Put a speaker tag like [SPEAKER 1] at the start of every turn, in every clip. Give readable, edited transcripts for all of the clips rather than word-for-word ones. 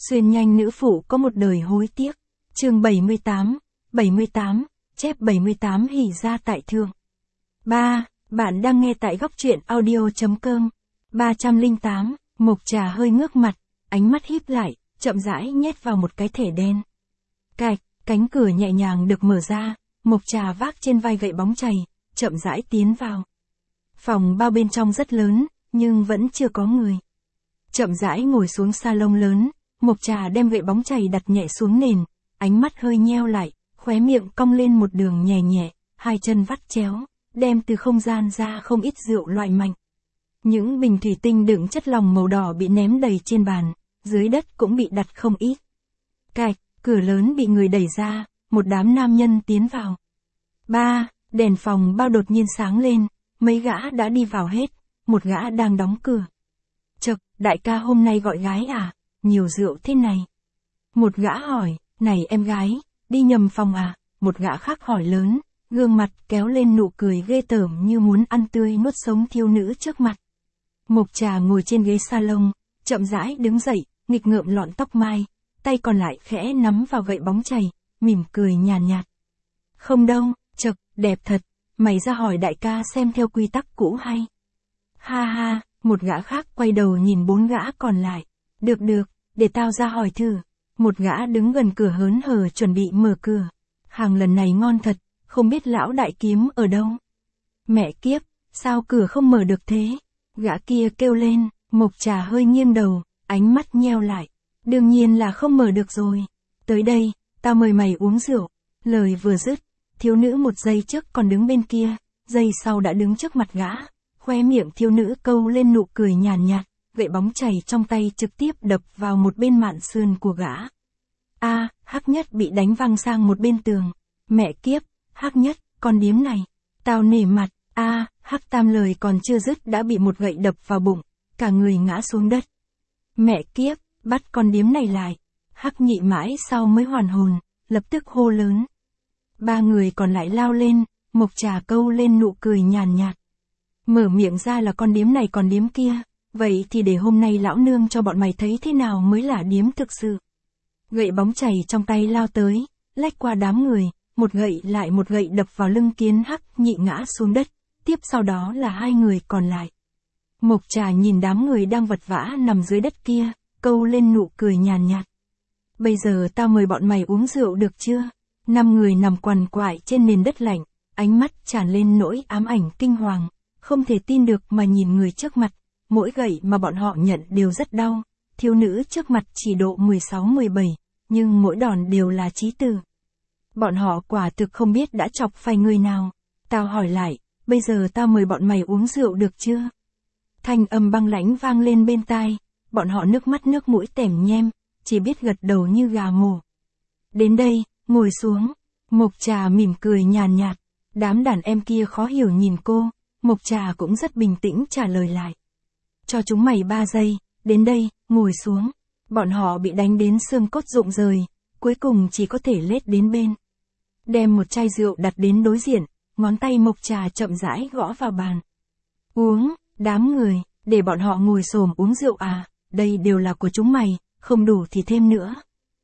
[SPEAKER 1] Xuyên nhanh nữ phụ có một đời hối tiếc. Chương 78, chép 78 hỉ ra tại thương. 3. Bạn đang nghe tại góc truyện audio.com. 308, Mộc Trà hơi ngước mặt, ánh mắt híp lại, chậm rãi nhét vào một cái thẻ đen. Cạch, cánh cửa nhẹ nhàng được mở ra, Mộc Trà vác trên vai gậy bóng chày, chậm rãi tiến vào. Phòng bao bên trong rất lớn, nhưng vẫn chưa có người. Chậm rãi ngồi xuống salon lớn, Mộc Trà đem gậy bóng chày đặt nhẹ xuống nền, ánh mắt hơi nheo lại, khóe miệng cong lên một đường nhẹ nhẹ, hai chân vắt chéo, đem từ không gian ra không ít rượu loại mạnh. Những bình thủy tinh đựng chất lỏng màu đỏ bị ném đầy trên bàn, dưới đất cũng bị đặt không ít. Cạch, cửa lớn bị người đẩy ra, một đám nam nhân tiến vào. 3. Đèn phòng bao đột nhiên sáng lên, mấy gã đã đi vào hết, một gã đang đóng cửa. Chậc, đại ca hôm nay gọi gái à, nhiều rượu thế này. Một gã hỏi, này em gái, đi nhầm phòng à, một gã khác hỏi lớn, gương mặt kéo lên nụ cười ghê tởm như muốn ăn tươi nuốt sống thiếu nữ trước mặt. Mộc Trà ngồi trên ghế salon, chậm rãi đứng dậy, nghịch ngợm lọn tóc mai, tay còn lại khẽ nắm vào gậy bóng chày, mỉm cười nhàn nhạt. Không đâu, chậc, đẹp thật, mày ra hỏi đại ca xem theo quy tắc cũ hay. Ha ha, một gã khác quay đầu nhìn bốn gã còn lại. Được, để tao ra hỏi thử. Một gã đứng gần cửa hớn hở chuẩn bị mở cửa. Hàng lần này ngon thật, không biết lão đại kiếm ở đâu. Mẹ kiếp, sao cửa không mở được thế? Gã kia kêu lên, Mộc Trà hơi nghiêng đầu, ánh mắt nheo lại. Đương nhiên là không mở được rồi. Tới đây, tao mời mày uống rượu. Lời vừa dứt, thiếu nữ một giây trước còn đứng bên kia, giây sau đã đứng trước mặt gã. Khóe miệng thiếu nữ câu lên nụ cười nhàn nhạt, gậy bóng chày trong tay trực tiếp đập vào một bên mạn sườn của gã. Hắc Nhất bị đánh văng sang một bên tường. Mẹ kiếp, Hắc Nhất, con điếm này. Tao nể mặt. Hắc Tam lời còn chưa dứt đã bị một gậy đập vào bụng, cả người ngã xuống đất. Mẹ kiếp, bắt con điếm này lại. Hắc Nhị mãi sau mới hoàn hồn, lập tức hô lớn. Ba người còn lại lao lên, Mộc Trà câu lên nụ cười nhàn nhạt. Mở miệng ra là con điếm này còn điếm kia, vậy thì để hôm nay lão nương cho bọn mày thấy thế nào mới là điếm thực sự. Gậy bóng chày trong tay lao tới, lách qua đám người, một gậy lại một gậy đập vào lưng Kiến Hắc Nhị ngã xuống đất, tiếp sau đó là hai người còn lại. Mộc Trà nhìn đám người đang vật vã nằm dưới đất kia, câu lên nụ cười nhàn nhạt. Bây giờ tao mời bọn mày uống rượu được chưa? 5 người nằm quằn quại trên nền đất lạnh, ánh mắt tràn lên nỗi ám ảnh kinh hoàng, không thể tin được mà nhìn người trước mặt, mỗi gậy mà bọn họ nhận đều rất đau. Thiếu nữ trước mặt chỉ độ 16-17, nhưng mỗi đòn đều là chí tử. Bọn họ quả thực không biết đã chọc phải người nào. Tao hỏi lại, bây giờ tao mời bọn mày uống rượu được chưa? Thanh âm băng lãnh vang lên bên tai, bọn họ nước mắt nước mũi tẻm nhem, chỉ biết gật đầu như gà mổ. Đến đây, ngồi xuống. Mộc Trà mỉm cười nhàn nhạt, đám đàn em kia khó hiểu nhìn cô, Mộc Trà cũng rất bình tĩnh trả lời lại. Cho chúng mày 3 giây, đến đây, ngồi xuống. Bọn họ bị đánh đến xương cốt rụng rời, cuối cùng chỉ có thể lết đến bên. Đem một chai rượu đặt đến đối diện, ngón tay Mộc Trà chậm rãi gõ vào bàn. Uống, đám người, để bọn họ ngồi xổm uống rượu à, đây đều là của chúng mày, không đủ thì thêm nữa.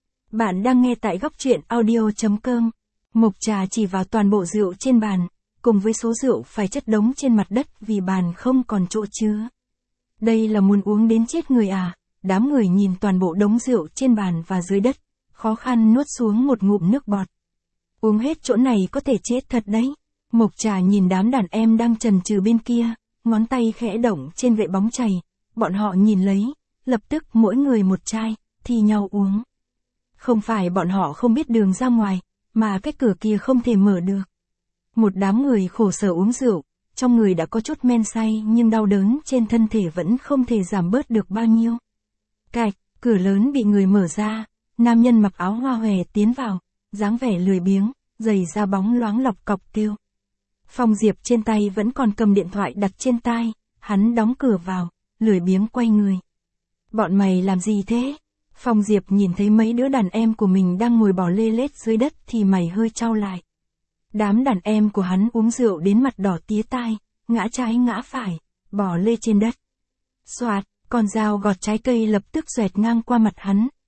[SPEAKER 1] Bạn đang nghe tại góc truyện audio.com. Mộc Trà chỉ vào toàn bộ rượu trên bàn, cùng với số rượu phải chất đống trên mặt đất vì bàn không còn chỗ chứa. Đây là muốn uống đến chết người à? Đám người nhìn toàn bộ đống rượu trên bàn và dưới đất, khó khăn nuốt xuống một ngụm nước bọt. Uống hết chỗ này có thể chết thật đấy. Mộc Trà nhìn đám đàn em đang chần chừ bên kia, ngón tay khẽ động trên gậy bóng chày, bọn họ nhìn lấy, lập tức mỗi người một chai, thi nhau uống. Không phải bọn họ không biết đường ra ngoài, mà cái cửa kia không thể mở được. Một đám người khổ sở uống rượu, trong người đã có chút men say nhưng đau đớn trên thân thể vẫn không thể giảm bớt được bao nhiêu. Cạch, cửa lớn bị người mở ra, nam nhân mặc áo hoa hòe tiến vào, dáng vẻ lười biếng, giày da bóng loáng lọc cọc kêu. Phong Diệp trên tay vẫn còn cầm điện thoại đặt trên tai, hắn đóng cửa vào, lười biếng quay người. Bọn mày làm gì thế? Phong Diệp nhìn thấy mấy đứa đàn em của mình đang ngồi bò lê lết dưới đất thì mày hơi chau lại. Đám đàn em của hắn uống rượu đến mặt đỏ tía tai, ngã trái ngã phải, bò lê trên đất. Xoạt, con dao gọt trái cây lập tức xoẹt ngang qua mặt hắn,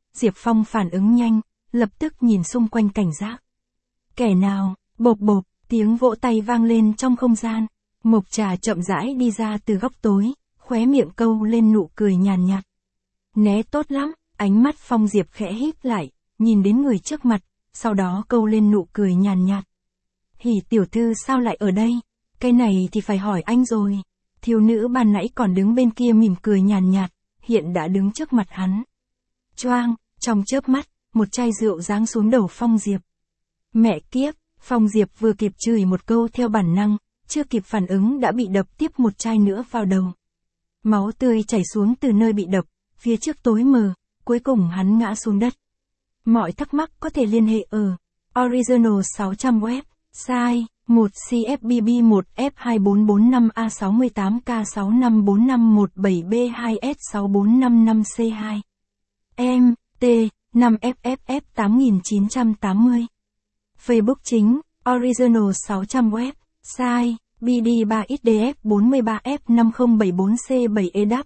[SPEAKER 1] Diệp Phong phản ứng nhanh, lập tức nhìn xung quanh cảnh giác. Kẻ nào, bộp bộp, tiếng vỗ tay vang lên trong không gian. Mộc Trà chậm rãi đi ra từ góc tối, khóe miệng câu lên nụ cười nhàn nhạt. Né tốt lắm, ánh mắt Phong Diệp khẽ híp lại, nhìn đến người trước mặt, sau đó câu lên nụ cười nhàn nhạt. Hỉ tiểu thư sao lại ở đây? Cái này thì phải hỏi anh rồi. Thiếu nữ ban nãy còn đứng bên kia mỉm cười nhàn nhạt, hiện đã đứng trước mặt hắn. Choang, trong chớp mắt, một chai rượu giáng xuống đầu Phong Diệp. Mẹ kiếp, Phong Diệp vừa kịp chửi một câu theo bản năng, chưa kịp phản ứng đã bị đập tiếp một chai nữa vào đầu. Máu tươi chảy xuống từ nơi bị đập, phía trước tối mờ, cuối cùng hắn ngã xuống đất. Mọi thắc mắc có thể liên hệ ở Original 600 web, sai, 1 CFBB 1 F2445 A68 K654517B2 S6455C2. Em, T, 5 FFF 8980. Facebook chính, Original 600 web, sai, BD3XDF 43F5074C7EDAP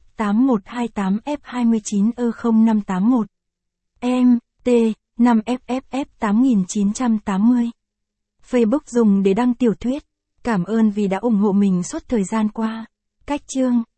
[SPEAKER 1] 8128F29E0581. Em, T, 5 FFF 8980. Facebook dùng để đăng tiểu thuyết. Cảm ơn vì đã ủng hộ mình suốt thời gian qua. Cách chương